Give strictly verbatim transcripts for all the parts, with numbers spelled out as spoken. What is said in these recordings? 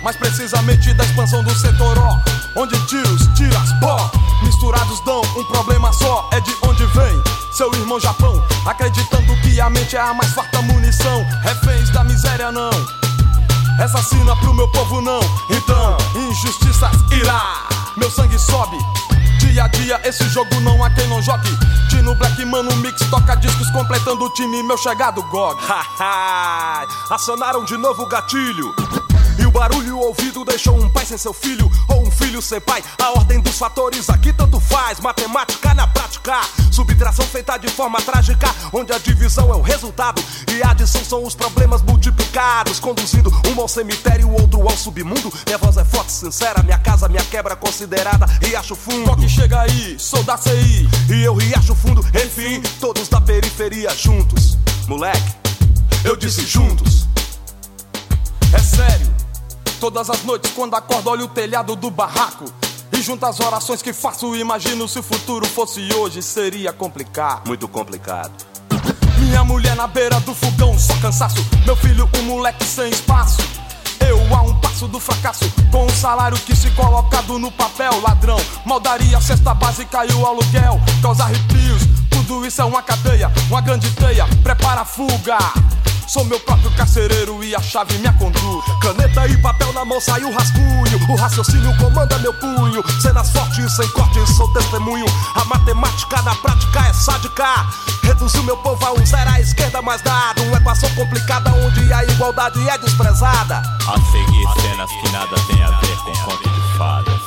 mais precisamente da expansão do setor O, onde tiros, tiras, pó, misturados dão um problema só. É de onde vem seu irmão Japão, acreditando que a mente é a mais farta munição. Reféns da miséria não, assassina pro meu povo não. Então, injustiças irá, meu sangue sobe. Dia a dia esse jogo não há quem não jogue. Tino Black Mano Mix toca discos completando o time, meu chegado G O G. Haha, acionaram de novo o gatilho e o barulho ouvido deixou um pai sem seu filho, ou um filho sem pai. A ordem dos fatores aqui tanto faz, matemática na prática, subtração feita de forma trágica, onde a divisão é o resultado e a adição são os problemas multiplicados, conduzindo um ao cemitério, o outro ao submundo. Minha voz é forte, sincera, minha casa, minha quebra considerada Riacho Fundo. Toque chega aí, sou da C I e eu Riacho Fundo, enfim, todos da periferia juntos. Moleque, eu disse juntos. É sério, todas as noites quando acordo olho o telhado do barraco e junto às orações que faço imagino se o futuro fosse hoje seria complicado. Muito complicado. Minha mulher na beira do fogão, só cansaço. Meu filho um moleque sem espaço. Eu a um passo do fracasso, com um salário que se colocado no papel. Ladrão, maldaria, cesta básica e o aluguel causa arrepios, tudo isso é uma cadeia, uma grande teia, prepara a fuga. Sou meu próprio carcereiro e a chave minha conduz. Caneta e papel na mão sai o rascunho, o raciocínio comanda meu punho. Cenas fortes sem cortes, sou testemunho. A matemática na prática é sádica. Reduziu meu povo a um zero à esquerda mais dado. Uma equação complicada onde a igualdade é desprezada. A seguir cenas que nada tem a ver com conto de fadas.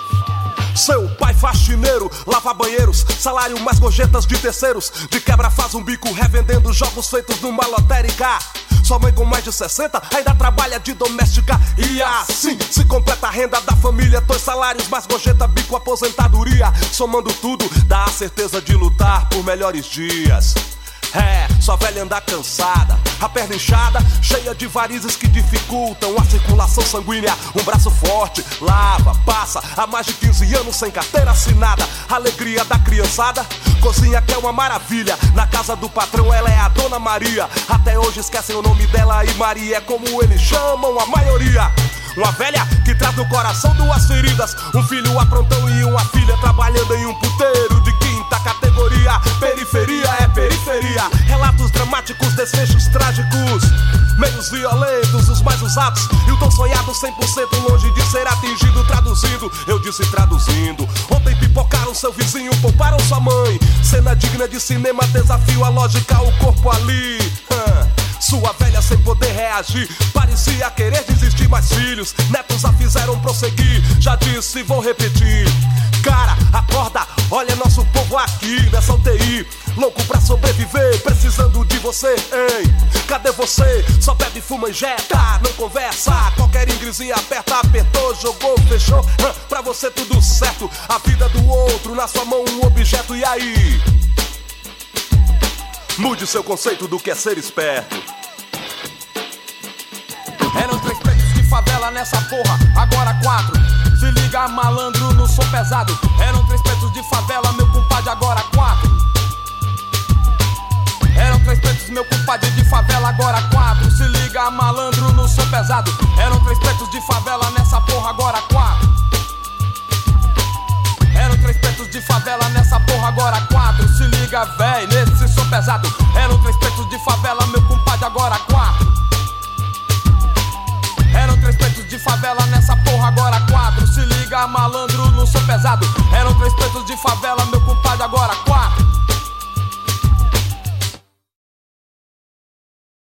Seu pai faxineiro, lava banheiros, salário mais gorjetas de terceiros. De quebra faz um bico revendendo jogos feitos numa lotérica. Sua mãe com mais de sessenta ainda trabalha de doméstica. E assim se completa a renda da família. Dois salários mais gorjeta, bico, aposentadoria. Somando tudo, dá a certeza de lutar por melhores dias. É, sua velha anda cansada, a perna inchada, cheia de varizes que dificultam a circulação sanguínea. Um braço forte, lava, passa há mais de quinze anos sem carteira assinada. Alegria da criançada, cozinha que é uma maravilha. Na casa do patrão ela é a Dona Maria. Até hoje esquecem o nome dela e Maria é como eles chamam a maioria. Uma velha que traz no coração duas feridas, um filho aprontão e uma filha trabalhando em um puteiro de quinta categoria. Periferia é periferia, relatos dramáticos, desfechos trágicos, meios violentos, os mais usados e o tão sonhado cem por cento longe de ser atingido. Traduzindo, eu disse traduzindo. Ontem pipocaram seu vizinho, pouparam sua mãe. Cena digna de cinema, desafio a lógica, o corpo ali. Sua velha sem poder reagir, parecia querer desistir, mas filhos, netos a fizeram prosseguir. Já disse, vou repetir. Cara, acorda, olha nosso povo aqui nessa U T I, louco pra sobreviver, precisando de você, hein? Cadê você? Só bebe, fuma, injeta, não conversa. Qualquer ingresia aperta, apertou, jogou, fechou. Hã, pra você tudo certo, a vida do outro, na sua mão um objeto, e aí? Mude seu conceito do que é ser esperto. Eram três pretos de favela nessa porra, agora quatro. Se liga malandro no som pesado. Eram três pretos de favela, meu compadre, agora quatro. Eram três pretos, meu compadre, de favela, agora quatro. Se liga malandro no som pesado. Eram três pretos de favela nessa porra, agora quatro. Eram três pretos de favela nessa porra, agora quatro. Se liga, véi, nesse som pesado. Eram três pretos de favela, meu compadre, agora quatro. Eram três pretos de favela nessa porra, agora quatro. Se liga, malandro no som pesado. Eram três pretos de favela, meu compadre, agora quatro.